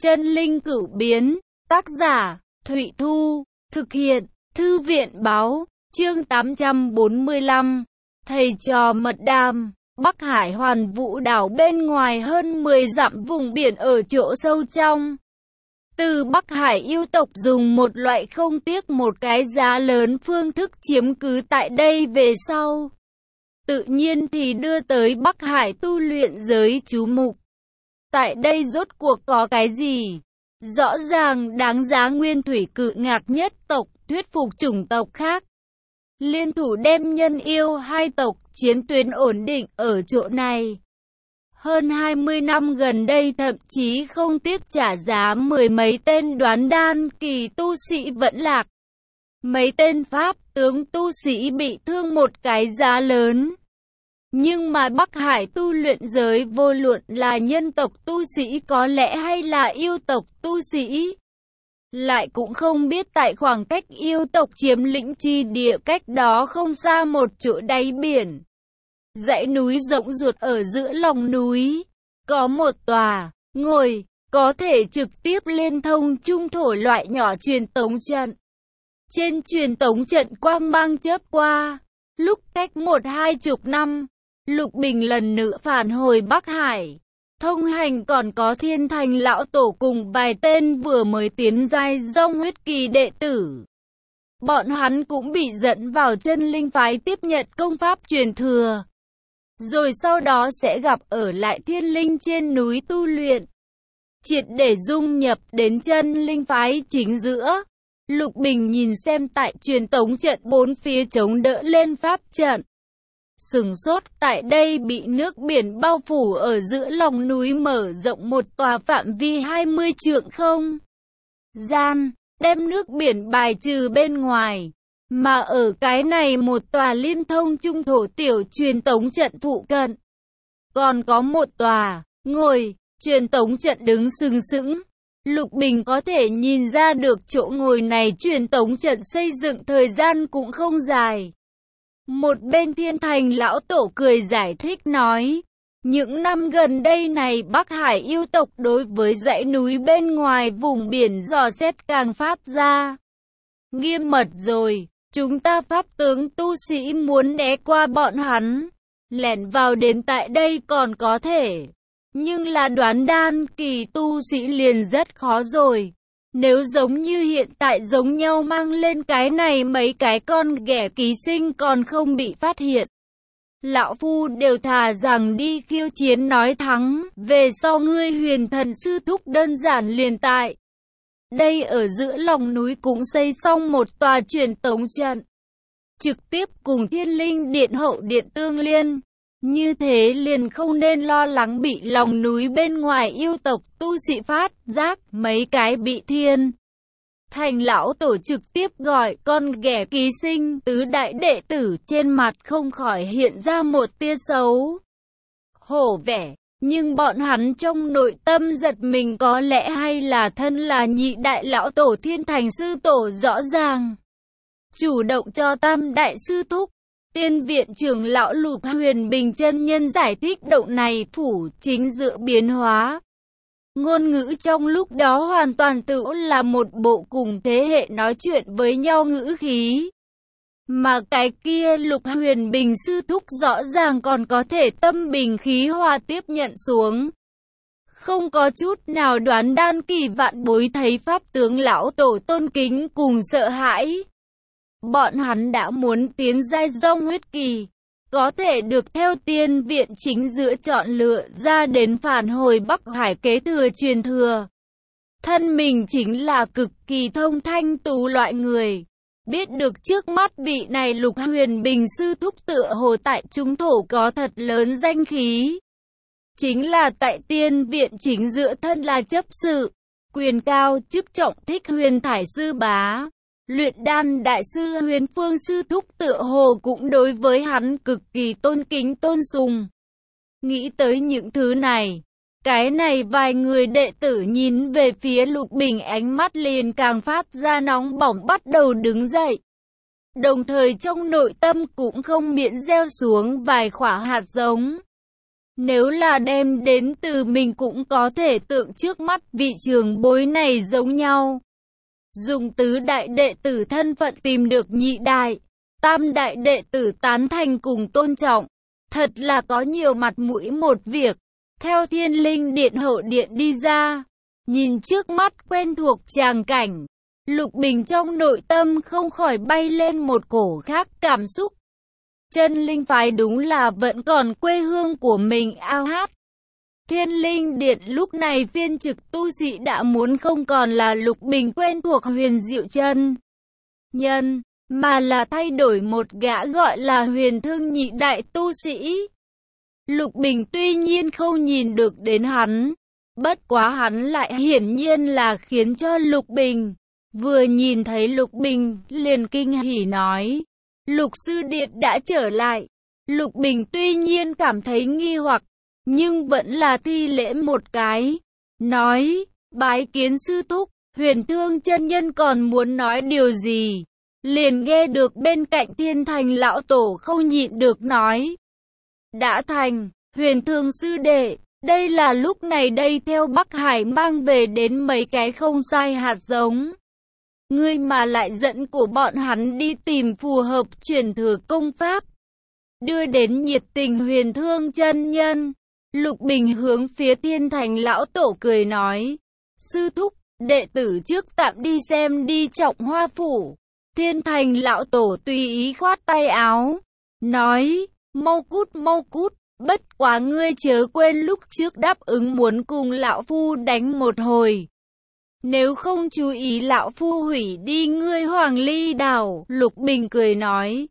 Chân linh cửu biến, tác giả, Thụy Thu, thực hiện, Thư viện báo, chương 845, thầy trò mật đàm, Bắc Hải Hoàn Vũ đảo bên ngoài hơn 10 dặm vùng biển ở chỗ sâu trong. Từ Bắc Hải yêu tộc dùng một loại không tiếc một cái giá lớn phương thức chiếm cứ tại đây về sau. Tự nhiên thì đưa tới Bắc Hải tu luyện giới chú mục. Tại đây rốt cuộc có cái gì? Rõ ràng đáng giá Nguyên Thủy Cự Ngạc nhất tộc thuyết phục chủng tộc khác. Liên thủ đem nhân yêu hai tộc chiến tuyến ổn định ở chỗ này. Hơn 20 năm gần đây thậm chí không tiếc trả giá mười mấy tên đoán đan kỳ tu sĩ vẫn lạc. Mấy tên pháp tướng tu sĩ bị thương một cái giá lớn. Nhưng mà Bắc Hải tu luyện giới vô luận là nhân tộc tu sĩ có lẽ hay là yêu tộc tu sĩ. Lại cũng không biết tại khoảng cách yêu tộc chiếm lĩnh chi địa cách đó không xa một chỗ đáy biển. Dãy núi rộng ruột ở giữa lòng núi. Có một tòa, ngồi, có thể trực tiếp liên thông trung thổ loại nhỏ truyền tống trận. Trên truyền tống trận quang mang chớp qua. Lúc cách 1-20 năm. Lục Bình lần nữa phản hồi Bắc Hải. Thông hành còn có Thiên Thành lão tổ cùng vài tên vừa mới tiến giai dông huyết kỳ đệ tử. Bọn hắn cũng bị dẫn vào chân linh phái tiếp nhận công pháp truyền thừa. Rồi sau đó sẽ gặp ở lại thiên linh trên núi tu luyện. Triệt để dung nhập đến chân linh phái chính giữa. Lục Bình nhìn xem tại truyền tống trận bốn phía chống đỡ lên pháp trận. Sừng sốt, tại đây bị nước biển bao phủ ở giữa lòng núi mở rộng một tòa phạm vi 20 trượng không gian, đem nước biển bài trừ bên ngoài. Mà ở cái này một tòa liên thông trung thổ tiểu truyền tống trận phụ cận. Còn có một tòa, ngồi, truyền tống trận đứng sừng sững. Lục Bình có thể nhìn ra được chỗ ngồi này truyền tống trận xây dựng thời gian cũng không dài. Một bên Thiên Thành lão tổ cười giải thích nói, những năm gần đây này Bắc Hải yêu tộc đối với dãy núi bên ngoài vùng biển dò xét càng phát ra nghiêm mật rồi, chúng ta pháp tướng tu sĩ muốn né qua bọn hắn, lẻn vào đến tại đây còn có thể, nhưng là đoán đan kỳ tu sĩ liền rất khó rồi. Nếu giống như hiện tại giống nhau mang lên cái này mấy cái con ghẻ ký sinh còn không bị phát hiện. Lão Phu đều thà rằng đi khiêu chiến nói thắng, về sau ngươi huyền thần sư thúc đơn giản liền tại. Đây ở giữa lòng núi cũng xây xong một tòa truyền tống trận. Trực tiếp cùng Thiên Linh Điện hậu điện tương liên. Như thế liền không nên lo lắng bị lòng núi bên ngoài yêu tộc tu sĩ phát giác mấy cái bị Thiên Thành lão tổ trực tiếp gọi con ghẻ ký sinh tứ đại đệ tử trên mặt không khỏi hiện ra một tia xấu hổ vẻ. Nhưng bọn hắn trong nội tâm giật mình có lẽ hay là thân là nhị đại lão tổ Thiên Thành sư tổ rõ ràng. Chủ động cho tam đại sư thúc. Tiên viện trưởng lão Lục Huyền Bình chân nhân giải thích động này phủ chính giữa biến hóa. Ngôn ngữ trong lúc đó hoàn toàn tự là một bộ cùng thế hệ nói chuyện với nhau ngữ khí. Mà cái kia Lục Huyền Bình sư thúc rõ ràng còn có thể tâm bình khí hòa tiếp nhận xuống. Không có chút nào đoán đan kỳ vạn bối thấy pháp tướng lão tổ tôn kính cùng sợ hãi. Bọn hắn đã muốn tiến giai dông huyết kỳ, có thể được theo tiên viện chính giữa chọn lựa ra đến phản hồi Bắc Hải kế thừa truyền thừa. Thân mình chính là cực kỳ thông thanh tú loại người. Biết được trước mắt vị này Lục Huyền Bình sư thúc tựa hồ tại trung thổ có thật lớn danh khí. Chính là tại tiên viện chính giữa thân là chấp sự, quyền cao chức trọng Thích Huyền Thải sư bá. Luyện đan đại sư Huyền Phương sư thúc tựa hồ cũng đối với hắn cực kỳ tôn kính tôn sùng. Nghĩ tới những thứ này, cái này vài người đệ tử nhìn về phía Lục Bình ánh mắt liền càng phát ra nóng bỏng bắt đầu đứng dậy. Đồng thời trong nội tâm cũng không miễn gieo xuống vài quả hạt giống. Nếu là đem đến từ mình cũng có thể tượng trước mắt vị trưởng bối này giống nhau. Dùng tứ đại đệ tử thân phận tìm được nhị đại, tam đại đệ tử tán thành cùng tôn trọng. Thật là có nhiều mặt mũi một việc. Theo Thiên Linh Điện hậu điện đi ra, nhìn trước mắt quen thuộc tràng cảnh, Lục Bình trong nội tâm không khỏi bay lên một cổ khác cảm xúc. Chân linh phái đúng là vẫn còn quê hương của mình ao hát. Thiên Linh Điện lúc này phiên trực tu sĩ đã muốn không còn là Lục Bình quen thuộc Huyền Diệu chân nhân, mà là thay đổi một gã gọi là Huyền Thương nhị đại tu sĩ. Lục Bình tuy nhiên không nhìn được đến hắn, bất quá hắn lại hiển nhiên là khiến cho Lục Bình vừa nhìn thấy Lục Bình liền kinh hỉ nói: Lục sư điện đã trở lại. Lục Bình tuy nhiên cảm thấy nghi hoặc, nhưng vẫn là thi lễ một cái, nói: bái kiến sư thúc. Huyền Thương chân nhân còn muốn nói điều gì, liền nghe được bên cạnh Thiên Thành lão tổ không nhịn được nói: đã thành. Huyền Thương sư đệ, đây là lúc này đây theo Bắc Hải mang về đến mấy cái không sai hạt giống. Ngươi mà lại dẫn của bọn hắn đi tìm phù hợp truyền thừa công pháp, đưa đến nhiệt tình Huyền Thương chân nhân. Lục Bình hướng phía Thiên Thành lão tổ cười nói: sư thúc, đệ tử trước tạm đi xem đi Trọng Hoa phủ. Thiên Thành lão tổ tùy ý khoát tay áo, nói: mau cút, bất quá ngươi chớ quên lúc trước đáp ứng muốn cùng lão phu đánh một hồi. Nếu không chú ý lão phu hủy đi ngươi Hoàng Ly đảo. Lục Bình cười nói: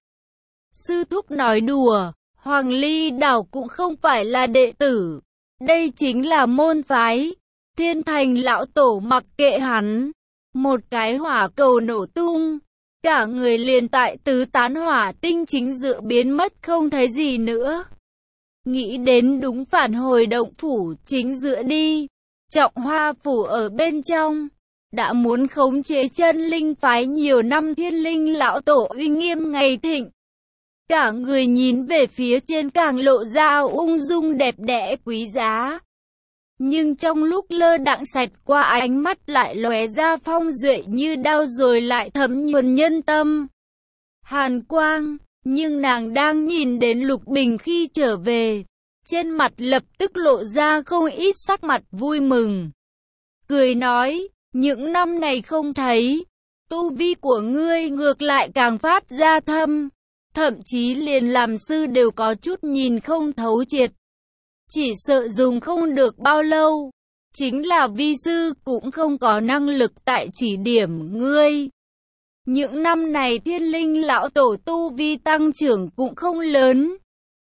sư thúc nói đùa, Hoàng Ly đảo cũng không phải là đệ tử, đây chính là môn phái. Thiên Thành lão tổ mặc kệ hắn, một cái hỏa cầu nổ tung, cả người liền tại tứ tán hỏa tinh chính giữa biến mất không thấy gì nữa. Nghĩ đến đúng phản hồi động phủ chính giữa đi, Trọng Hoa phủ ở bên trong, đã muốn khống chế chân linh phái nhiều năm Thiên Linh lão tổ uy nghiêm ngày thịnh. Cả người nhìn về phía trên càng lộ ra ung dung đẹp đẽ quý giá. Nhưng trong lúc lơ đãng xẹt qua ánh mắt lại lóe ra phong duệ như đao rồi lại thấm nhuần nhân tâm hàn quang. Nhưng nàng đang nhìn đến Lục Bình khi trở về, trên mặt lập tức lộ ra không ít sắc mặt vui mừng. Cười nói: những năm này không thấy, tu vi của ngươi ngược lại càng phát ra thâm, thậm chí liền làm sư đều có chút nhìn không thấu triệt. Chỉ sợ dùng không được bao lâu, chính là vi sư cũng không có năng lực tại chỉ điểm ngươi. Những năm này Thiên Linh lão tổ tu vi tăng trưởng cũng không lớn.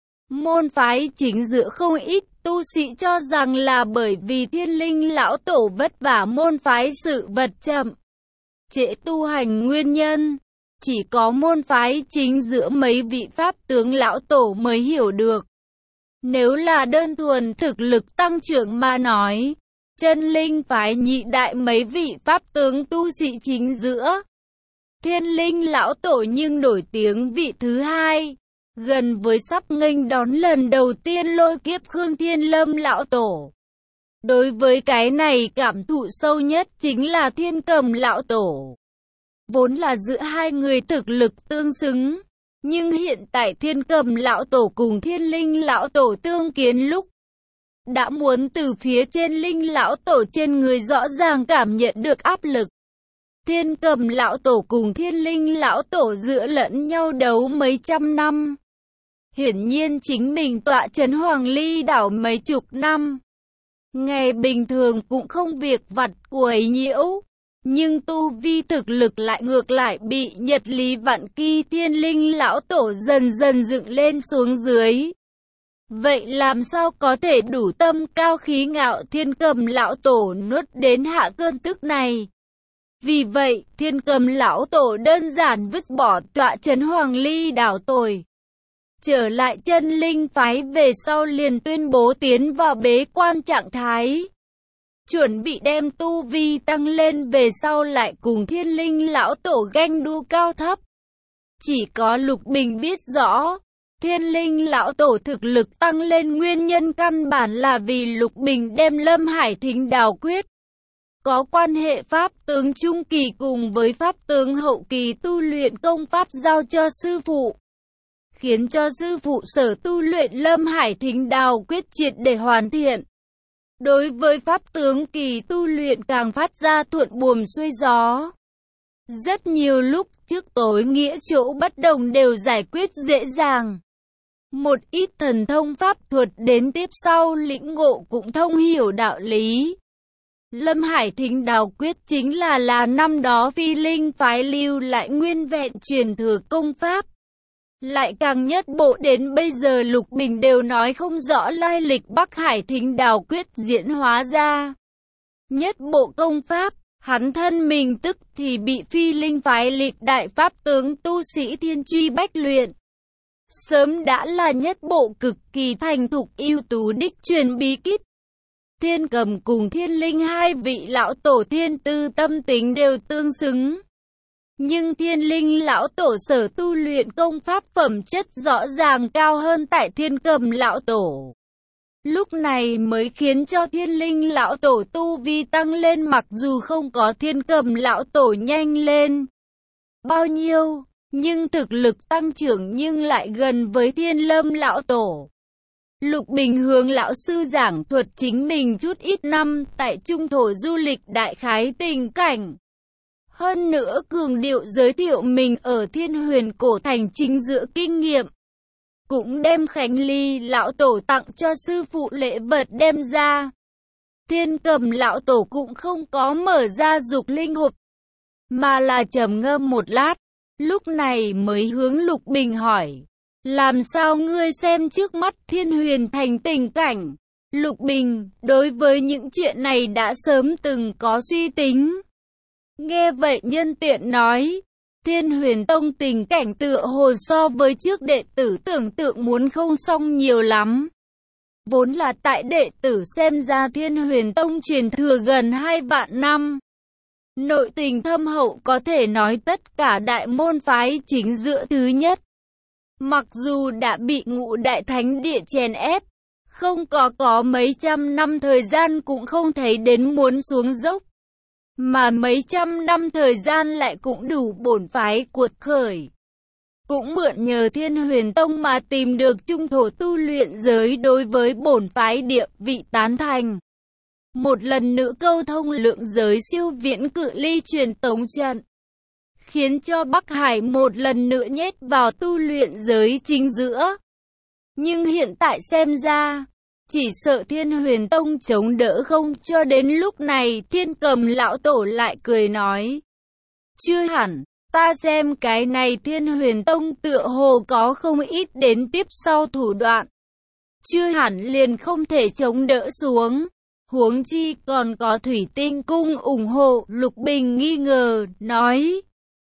Môn phái chính giữa không ít tu sĩ cho rằng là bởi vì Thiên Linh lão tổ vất vả môn phái sự vật chậm trễ tu hành nguyên nhân. Chỉ có môn phái chính giữa mấy vị pháp tướng lão tổ mới hiểu được. Nếu là đơn thuần thực lực tăng trưởng mà nói, chân linh phái nhị đại mấy vị pháp tướng tu sĩ chính giữa, Thiên Linh lão tổ nhưng nổi tiếng vị thứ hai, gần với sắp nghênh đón lần đầu tiên lôi kiếp Khương Thiên Lâm lão tổ. Đối với cái này cảm thụ sâu nhất chính là Thiên Cầm lão tổ. Vốn là giữa hai người thực lực tương xứng, nhưng hiện tại Thiên Cầm lão tổ cùng Thiên Linh lão tổ tương kiến lúc, đã muốn từ phía trên Linh lão tổ trên người rõ ràng cảm nhận được áp lực. Thiên Cầm lão tổ cùng Thiên Linh lão tổ giữa lẫn nhau đấu mấy trăm năm. Hiển nhiên chính mình tọa trấn Hoàng Ly đảo mấy chục năm, ngày bình thường cũng không việc vặt quấy nhiễu, nhưng tu vi thực lực lại ngược lại bị Nhật Lý Vạn Kỳ Thiên Linh lão tổ dần dần dựng lên xuống dưới. Vậy làm sao có thể đủ tâm cao khí ngạo Thiên Cầm lão tổ nuốt đến hạ cơn tức này? Vì vậy, Thiên Cầm lão tổ đơn giản vứt bỏ tọa trấn Hoàng Ly đảo tồi, trở lại chân linh phái về sau liền tuyên bố tiến vào bế quan trạng thái, chuẩn bị đem tu vi tăng lên về sau lại cùng Thiên Linh lão tổ ganh đua cao thấp. Chỉ có Lục Bình biết rõ, Thiên Linh lão tổ thực lực tăng lên nguyên nhân căn bản là vì Lục Bình đem Lâm Hải Thính đào quyết. Có quan hệ pháp tướng trung kỳ cùng với pháp tướng hậu kỳ tu luyện công pháp giao cho sư phụ, khiến cho sư phụ sở tu luyện Lâm Hải Thính đào quyết triệt để hoàn thiện. Đối với pháp tướng kỳ tu luyện càng phát ra thuận buồm xuôi gió. Rất nhiều lúc trước tối nghĩa chỗ bất đồng đều giải quyết dễ dàng. Một ít thần thông pháp thuật đến tiếp sau lĩnh ngộ cũng thông hiểu đạo lý. Lâm Hải Thính đào quyết chính là năm đó Phi Linh phái lưu lại nguyên vẹn truyền thừa công pháp. Lại càng nhất bộ đến bây giờ Lục Bình đều nói không rõ lai lịch Bắc Hải Thính đào quyết diễn hóa ra. Nhất bộ công pháp, hắn thân mình tức thì bị Phi Linh phái lịch đại pháp tướng tu sĩ thiên truy bách luyện. Sớm đã là nhất bộ cực kỳ thành thục ưu tú đích truyền bí kíp. Thiên Cầm cùng Thiên Linh hai vị lão tổ thiên tư tâm tính đều tương xứng. Nhưng Thiên Linh lão tổ sở tu luyện công pháp phẩm chất rõ ràng cao hơn tại Thiên Cầm lão tổ. Lúc này mới khiến cho Thiên Linh lão tổ tu vi tăng lên mặc dù không có Thiên Cầm lão tổ nhanh lên bao nhiêu, nhưng thực lực tăng trưởng nhưng lại gần với Thiên Lâm lão tổ. Lục Bình hướng lão sư giảng thuật chính mình chút ít năm tại trung thổ du lịch đại khái tình cảnh. Hơn nữa cường điệu giới thiệu mình ở Thiên Huyền cổ thành chính giữa kinh nghiệm. Cũng đem Khánh Ly lão tổ tặng cho sư phụ lễ vật đem ra. Thiên Cầm lão tổ cũng không có mở ra dục linh hộp, mà là trầm ngâm một lát, lúc này mới hướng Lục Bình hỏi. Làm sao ngươi xem trước mắt Thiên Huyền thành tình cảnh? Lục Bình, đối với những chuyện này đã sớm từng có suy tính. Nghe vậy nhân tiện nói, Thiên Huyền Tông tình cảnh tựa hồ so với trước đệ tử tưởng tượng muốn không xong nhiều lắm. Vốn là tại đệ tử xem ra Thiên Huyền Tông truyền thừa gần 2 vạn năm. Nội tình thâm hậu có thể nói tất cả đại môn phái chính giữa thứ nhất. Mặc dù đã bị Ngũ Đại Thánh Địa chèn ép, không có mấy trăm năm thời gian cũng không thấy đến muốn xuống dốc. Mà mấy trăm năm thời gian lại cũng đủ bổn phái cuột khởi. Cũng mượn nhờ Thiên Huyền Tông mà tìm được trung thổ tu luyện giới đối với bổn phái địa vị tán thành. Một lần nữa câu thông lượng giới siêu viễn cự ly truyền tống trận, khiến cho Bắc Hải một lần nữa nhét vào tu luyện giới chính giữa. Nhưng hiện tại xem ra, chỉ sợ Thiên Huyền Tông chống đỡ không, cho đến lúc này Thiên Cầm lão tổ lại cười nói. Chưa hẳn, ta xem cái này Thiên Huyền Tông tựa hồ có không ít đến tiếp sau thủ đoạn. Chưa hẳn liền không thể chống đỡ xuống. Huống chi còn có Thủy Tinh Cung ủng hộ. Lục Bình nghi ngờ, nói.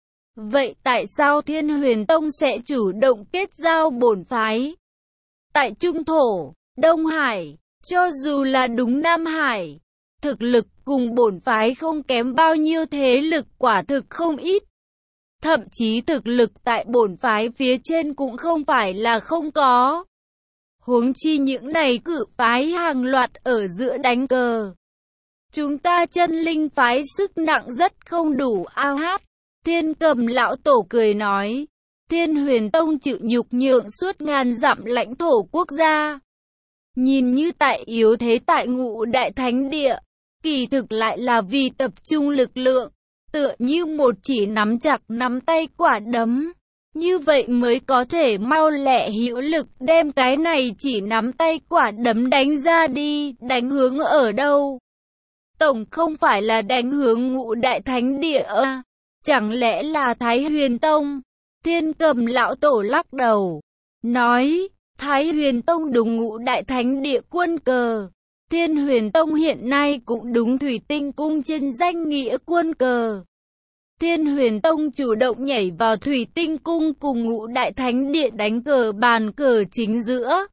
Vậy tại sao Thiên Huyền Tông sẽ chủ động kết giao bổn phái? Tại Trung Thổ, Đông Hải, cho dù là đúng Nam Hải, thực lực cùng bổn phái không kém bao nhiêu, thế lực quả thực không ít. Thậm chí thực lực tại bổn phái phía trên cũng không phải là không có. Huống chi những này cự phái hàng loạt ở giữa đánh cờ. Chúng ta chân linh phái sức nặng rất không đủ ao hát. Thiên Cầm lão tổ cười nói. Thiên Huyền Tông chịu nhục nhượng suốt ngàn dặm lãnh thổ quốc gia. Nhìn như tại yếu thế tại Ngũ Đại Thánh Địa, kỳ thực lại là vì tập trung lực lượng, tựa như một chỉ nắm chặt nắm tay quả đấm. Như vậy mới có thể mau lẹ hữu lực đem cái này chỉ nắm tay quả đấm đánh ra đi, đánh hướng ở đâu? Tổng không phải là đánh hướng Ngũ Đại Thánh Địa à? Chẳng lẽ là Thái Huyền Tông? Thiên Cầm lão tổ lắc đầu, nói, Thái Huyền Tông đúng Ngũ Đại Thánh Địa quân cờ. Thiên Huyền Tông hiện nay cũng đúng Thủy Tinh Cung trên danh nghĩa quân cờ. Thiên Huyền Tông chủ động nhảy vào Thủy Tinh Cung cùng Ngũ Đại Thánh Địa đánh cờ bàn cờ chính giữa.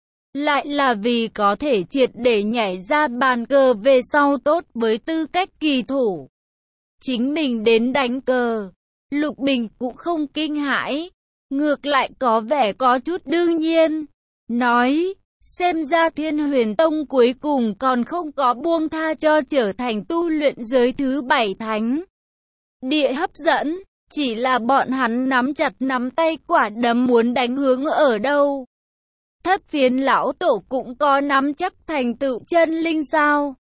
Lại là vì có thể triệt để nhảy ra bàn cờ về sau tốt với tư cách kỳ thủ. Chính mình đến đánh cờ, Lục Bình cũng không kinh hãi. ngược lại có vẻ có chút đương nhiên, nói, xem ra Thiên Huyền Tông cuối cùng còn không có buông tha cho trở thành tu luyện giới thứ 7 thánh địa hấp dẫn, chỉ là bọn hắn nắm chặt nắm tay quả đấm muốn đánh hướng ở đâu. Thất Phiến lão tổ cũng có nắm chắc thành tựu chân linh sao?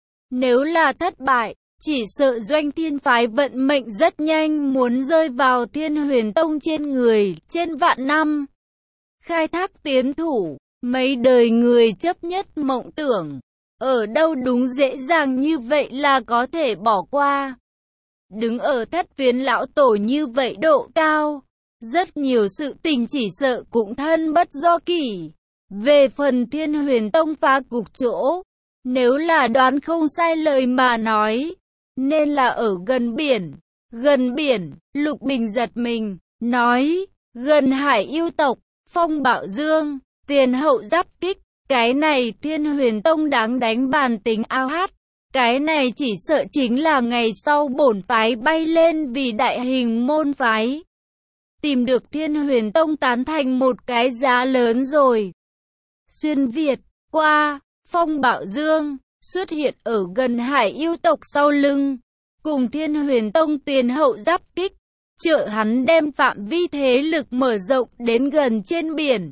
Nếu là thất bại, chỉ sợ Doanh Thiên phái vận mệnh rất nhanh muốn rơi vào Thiên Huyền Tông trên người, trên vạn năm. Khai thác tiến thủ, mấy đời người chấp nhất mộng tưởng, ở đâu đúng dễ dàng như vậy là có thể bỏ qua. Đứng ở Thất Phiến lão tổ như vậy độ cao, rất nhiều sự tình chỉ sợ cũng thân bất do kỷ. Về phần Thiên Huyền Tông phá cục chỗ, nếu là đoán không sai lời mà nói, nên là ở gần biển. Gần biển, Lục Bình giật mình, nói, gần Hải yêu tộc, Phong Bạo Dương, tiền hậu giáp kích, cái này Thiên Huyền Tông đáng đánh bàn tính ao hát. Cái này chỉ sợ chính là ngày sau bổn phái bay lên vì đại hình môn phái. Tìm được Thiên Huyền Tông tán thành một cái giá lớn rồi. Xuyên Việt, qua, Phong Bạo Dương, xuất hiện ở gần Hải yêu tộc sau lưng, cùng Thiên Huyền Tông tiền hậu giáp kích, trợ hắn đem phạm vi thế lực mở rộng đến gần trên biển.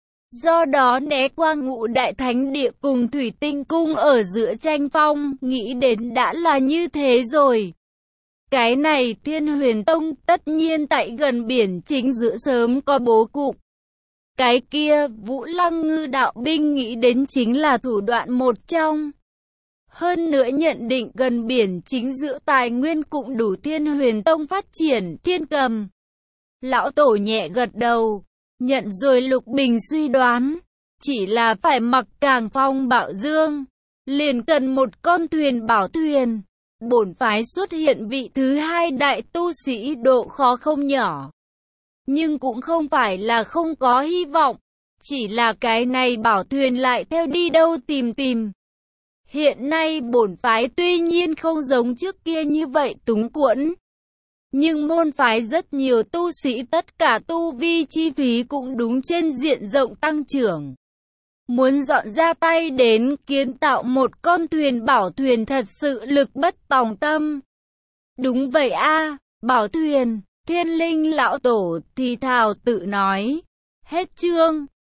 Do đó né qua Ngũ Đại Thánh Địa cùng Thủy Tinh Cung ở giữa tranh phong, nghĩ đến đã là như thế rồi. Cái này Thiên Huyền Tông tất nhiên tại gần biển chính giữa sớm có bố cục. Cái kia Vũ Lăng Ngư đạo binh nghĩ đến chính là thủ đoạn một trong. Hơn nữa nhận định gần biển chính giữa tài nguyên cũng đủ Thiên Huyền Tông phát triển. Thiên Cầm lão tổ nhẹ gật đầu, nhận rồi Lục Bình suy đoán, chỉ là phải mặc càng Phong Bạo Dương, liền cần một con thuyền bảo thuyền. Bổn phái xuất hiện vị thứ hai đại tu sĩ độ khó không nhỏ, nhưng cũng không phải là không có hy vọng, chỉ là cái này bảo thuyền lại theo đi đâu tìm. Hiện nay bổn phái tuy nhiên không giống trước kia như vậy túng quẫn, nhưng môn phái rất nhiều tu sĩ tất cả tu vi chi phí cũng đúng trên diện rộng tăng trưởng. Muốn dọn ra tay đến kiến tạo một con thuyền bảo thuyền thật sự lực bất tòng tâm. Đúng vậy a, bảo thuyền, Thiên Linh lão tổ thì thào tự nói. Hết chương.